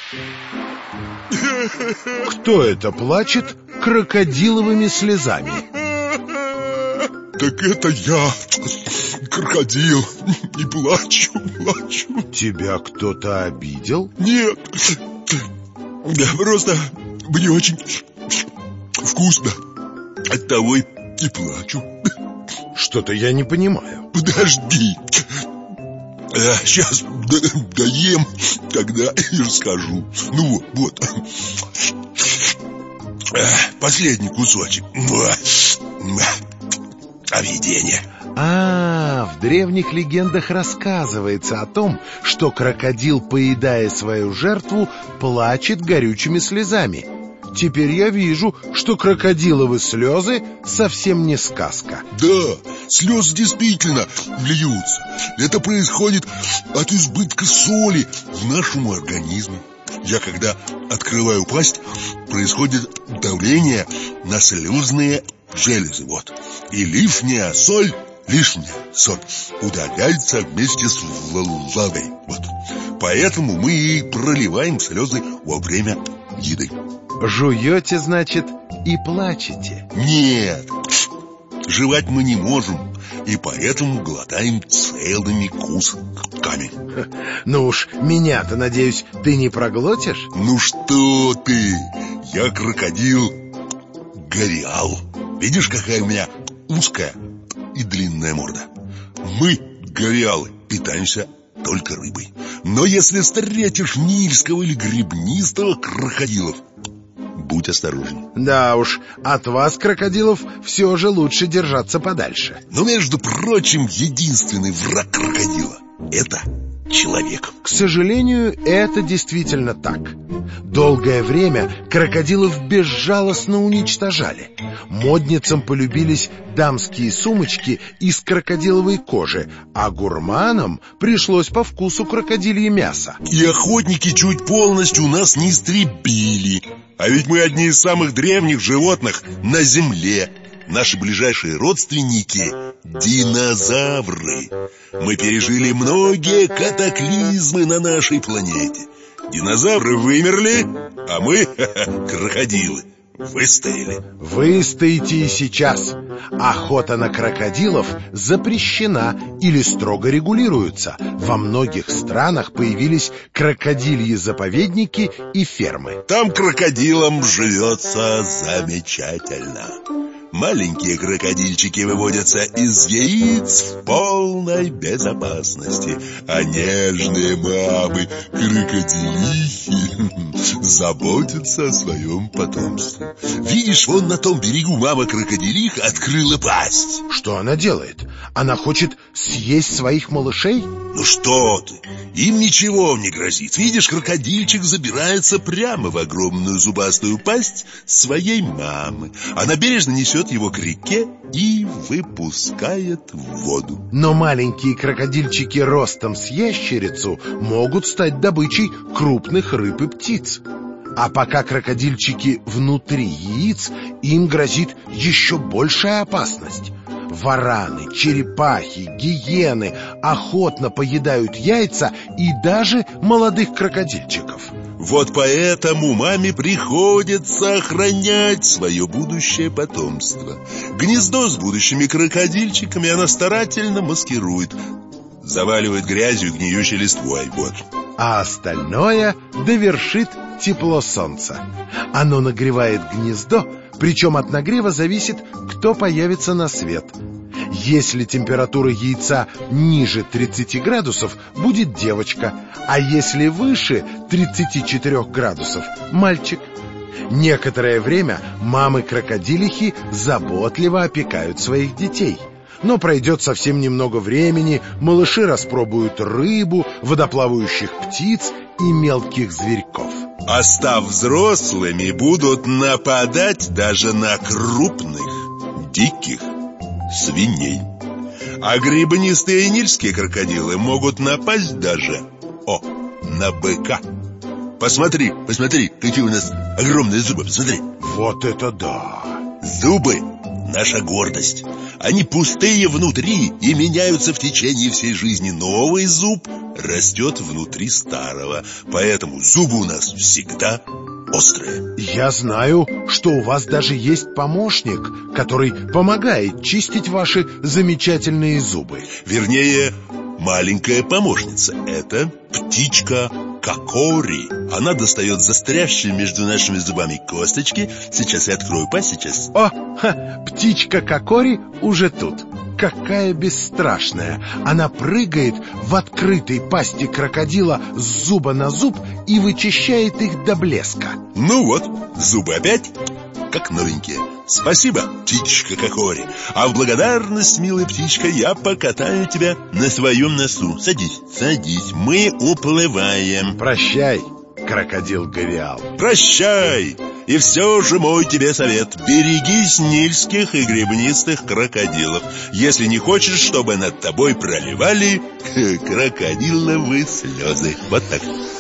Кто это плачет крокодиловыми слезами? Так это я, крокодил, и плачу. Тебя кто-то обидел? Нет, просто мне очень вкусно, оттого и плачу. Что-то я не понимаю. Подожди, сейчас доем, тогда и расскажу. Ну вот. Последний кусочек. Объедение. В древних легендах рассказывается о том, что крокодил, поедая свою жертву, плачет горючими слезами. Теперь я вижу, что крокодиловы слезы совсем не сказка. Да, слезы действительно льются. Это происходит от избытка соли в нашем организме. Я когда открываю пасть, происходит давление на слюзные железы. Вот. И лишняя соль удаляется вместе с влагой. Вот. Поэтому мы и проливаем слезы во время еды. Жуете, значит, и плачете? Нет, жевать мы не можем, и поэтому глотаем целыми кусками. Ну уж, меня-то, надеюсь, ты не проглотишь? Ну что ты, я крокодил Гориал. Видишь, какая у меня узкая и длинная морда? Мы, гориалы, питаемся только рыбой. Но если встретишь нильского или гребнистого крокодилов, будь осторожен. Да уж, от вас, крокодилов, все же лучше держаться подальше. Но, между прочим, единственный враг крокодила — это человек. К сожалению, это действительно так. Долгое время крокодилов безжалостно уничтожали. Модницам полюбились дамские сумочки из крокодиловой кожи, а гурманам пришлось по вкусу крокодилье мясо. И охотники чуть полностью нас не истребили. А ведь мы одни из самых древних животных на Земле. Наши ближайшие родственники — динозавры. Мы пережили многие катаклизмы на нашей планете. Динозавры вымерли, а мы, крокодилы, выстояли. Выстоите и сейчас. Охота на крокодилов запрещена или строго регулируется. Во многих странах появились крокодильи заповедники и фермы. Там крокодилам живется замечательно. Маленькие крокодильчики выводятся из яиц в полной безопасности, а нежные мамы крокодилихи заботятся о своем потомстве. Видишь, вон на том берегу мама крокодилиха открыла пасть. Что она делает? Она хочет съесть своих малышей? Ну что ты, им ничего не грозит. Видишь, крокодильчик забирается прямо в огромную зубастую пасть своей мамы. Она бережно несет его к реке и выпускает в воду. Но маленькие крокодильчики ростом с ящерицу могут стать добычей крупных рыб и птиц. А пока крокодильчики внутри яиц, им грозит еще большая опасность. Вараны, черепахи, гиены охотно поедают яйца и даже молодых крокодильчиков. Вот поэтому маме приходится охранять свое будущее потомство. Гнездо с будущими крокодильчиками она старательно маскирует, заваливает грязью и гниющей листвой. Вот. А остальное довершит тепло солнца. Оно нагревает гнездо, причем от нагрева зависит, кто появится на свет. Если температура яйца ниже 30 градусов, будет девочка, а если выше 34 градусов – мальчик. Некоторое время мамы-крокодилихи заботливо опекают своих детей. Но пройдет совсем немного времени, малыши распробуют рыбу, водоплавающих птиц и мелких зверьков. А став взрослыми, будут нападать даже на крупных, диких свиней. А гребнистые нильские крокодилы могут напасть даже на быка. Посмотри, какие у нас огромные зубы, посмотри. Вот это да! Зубы наша гордость. Они пустые внутри и меняются в течение всей жизни. Новый зуб растет внутри старого, поэтому зубы у нас всегда острые. Я знаю, что у вас даже есть помощник, который помогает чистить ваши замечательные зубы. Вернее, маленькая помощница. Это птичка Кокори. Она достает застрявшие между нашими зубами косточки. Сейчас я открою пасть, сейчас. О, птичка Кокори уже тут. Какая бесстрашная. Она прыгает в открытой пасти крокодила с зуба на зуб и вычищает их до блеска. Ну вот, зубы опять как новенькие. Спасибо, птичка Кокори. А в благодарность, милая птичка, я покатаю тебя на своем носу. Садись, садись, мы уплываем. Прощай, крокодил Гориал. Прощай. И все же мой тебе совет: берегись нильских и гребнистых крокодилов, если не хочешь, чтобы над тобой проливали крокодиловые слезы. Вот так.